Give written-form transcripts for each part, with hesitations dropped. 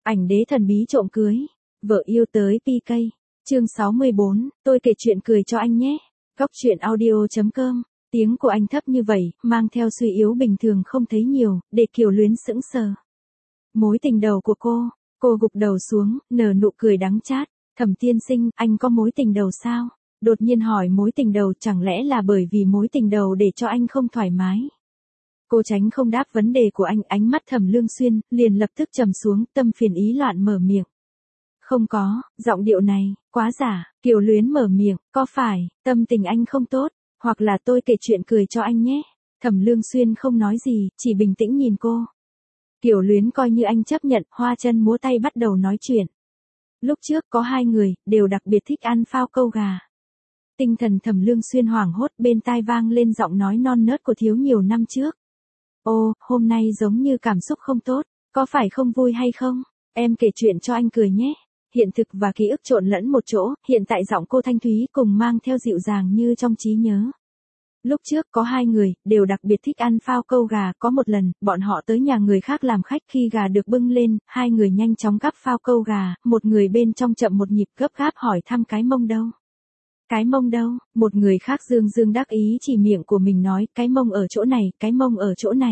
Ảnh đế thần bí trộm cưới. Vợ yêu tới PK. Chương 64, tôi kể chuyện cười cho anh nhé. Góc truyện audio.com. Tiếng của anh thấp như vậy, mang theo suy yếu bình thường không thấy nhiều, để Kiều Luyến sững sờ. Mối tình đầu của cô gục đầu xuống, nở nụ cười đắng chát. Thẩm tiên sinh, anh có mối tình đầu sao? Đột nhiên hỏi mối tình đầu, chẳng lẽ là bởi vì mối tình đầu để cho anh không thoải mái? Cô tránh không đáp vấn đề của anh, ánh mắt Thẩm Lương Xuyên liền lập tức trầm xuống, tâm phiền ý loạn mở miệng. Không có, giọng điệu này, quá giả. Kiều Luyến mở miệng, có phải, tâm tình anh không tốt, hoặc là tôi kể chuyện cười cho anh nhé. Thẩm Lương Xuyên không nói gì, chỉ bình tĩnh nhìn cô. Kiều Luyến coi như anh chấp nhận, hoa chân múa tay bắt đầu nói chuyện. Lúc trước có hai người, đều đặc biệt thích ăn phao câu gà. Tinh thần Thẩm Lương Xuyên hoảng hốt, bên tai vang lên giọng nói non nớt của thiếu nhiều năm trước. Ô, hôm nay giống như cảm xúc không tốt, có phải không vui hay không? Em kể chuyện cho anh cười nhé. Hiện thực và ký ức trộn lẫn một chỗ, hiện tại giọng cô thanh thúy cùng mang theo dịu dàng như trong trí nhớ. Lúc trước có hai người, đều đặc biệt thích ăn phao câu gà, có một lần, bọn họ tới nhà người khác làm khách, khi gà được bưng lên, hai người nhanh chóng gắp phao câu gà, một người bên trong chậm một nhịp gấp gáp hỏi thăm cái mông đâu. Cái mông đâu? Một người khác dương dương đắc ý chỉ miệng của mình nói, cái mông ở chỗ này, cái mông ở chỗ này.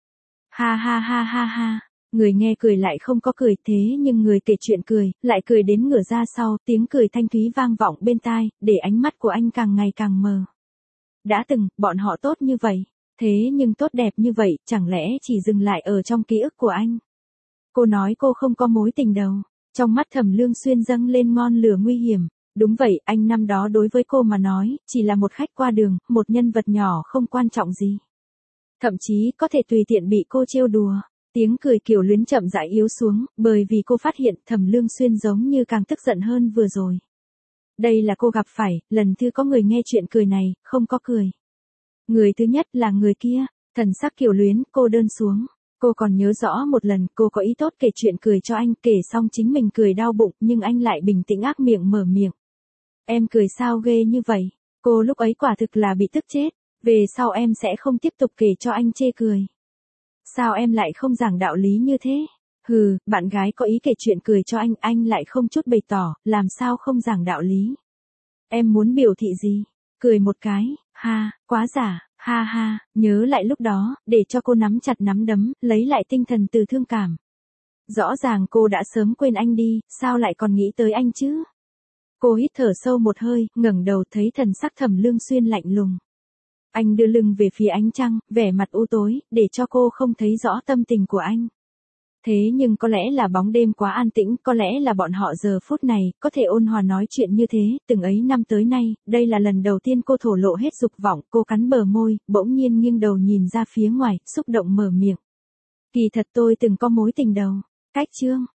Ha ha ha ha ha. Người nghe cười lại không có cười, thế nhưng người kể chuyện cười, lại cười đến ngửa ra sau, tiếng cười thanh thúy vang vọng bên tai, để ánh mắt của anh càng ngày càng mờ. Đã từng, bọn họ tốt như vậy, thế nhưng tốt đẹp như vậy, chẳng lẽ chỉ dừng lại ở trong ký ức của anh? Cô nói cô không có mối tình đầu, trong mắt Thẩm Lương Xuyên dâng lên ngọn lửa nguy hiểm. Đúng vậy, anh năm đó đối với cô mà nói, chỉ là một khách qua đường, một nhân vật nhỏ không quan trọng gì. Thậm chí có thể tùy tiện bị cô trêu đùa. Tiếng cười Kiều Luyến chậm rãi yếu xuống, bởi vì cô phát hiện Thẩm Lương Xuyên giống như càng tức giận hơn vừa rồi. Đây là cô gặp phải, lần thứ có người nghe chuyện cười này, không có cười. Người thứ nhất là người kia, thần sắc Kiều Luyến, cô đơn xuống. Cô còn nhớ rõ một lần cô có ý tốt kể chuyện cười cho anh, kể xong chính mình cười đau bụng, nhưng anh lại bình tĩnh ác miệng mở miệng. Em cười sao ghê như vậy? Cô lúc ấy quả thực là bị tức chết, về sau em sẽ không tiếp tục kể cho anh chê cười. Sao em lại không giảng đạo lý như thế? Hừ, bạn gái có ý kể chuyện cười cho anh lại không chút bày tỏ, làm sao không giảng đạo lý? Em muốn biểu thị gì? Cười một cái, ha, quá giả, ha ha, nhớ lại lúc đó, để cho cô nắm chặt nắm đấm, lấy lại tinh thần từ thương cảm. Rõ ràng cô đã sớm quên anh đi, sao lại còn nghĩ tới anh chứ? Cô hít thở sâu một hơi, ngẩng đầu thấy thần sắc Thẩm Lương Xuyên lạnh lùng. Anh đưa lưng về phía ánh trăng, vẻ mặt u tối, để cho cô không thấy rõ tâm tình của anh. Thế nhưng có lẽ là bóng đêm quá an tĩnh, có lẽ là bọn họ giờ phút này, có thể ôn hòa nói chuyện như thế, từng ấy năm tới nay, đây là lần đầu tiên cô thổ lộ hết dục vọng, cô cắn bờ môi, bỗng nhiên nghiêng đầu nhìn ra phía ngoài, xúc động mở miệng. Kỳ thật tôi từng có mối tình đầu. Cách chương.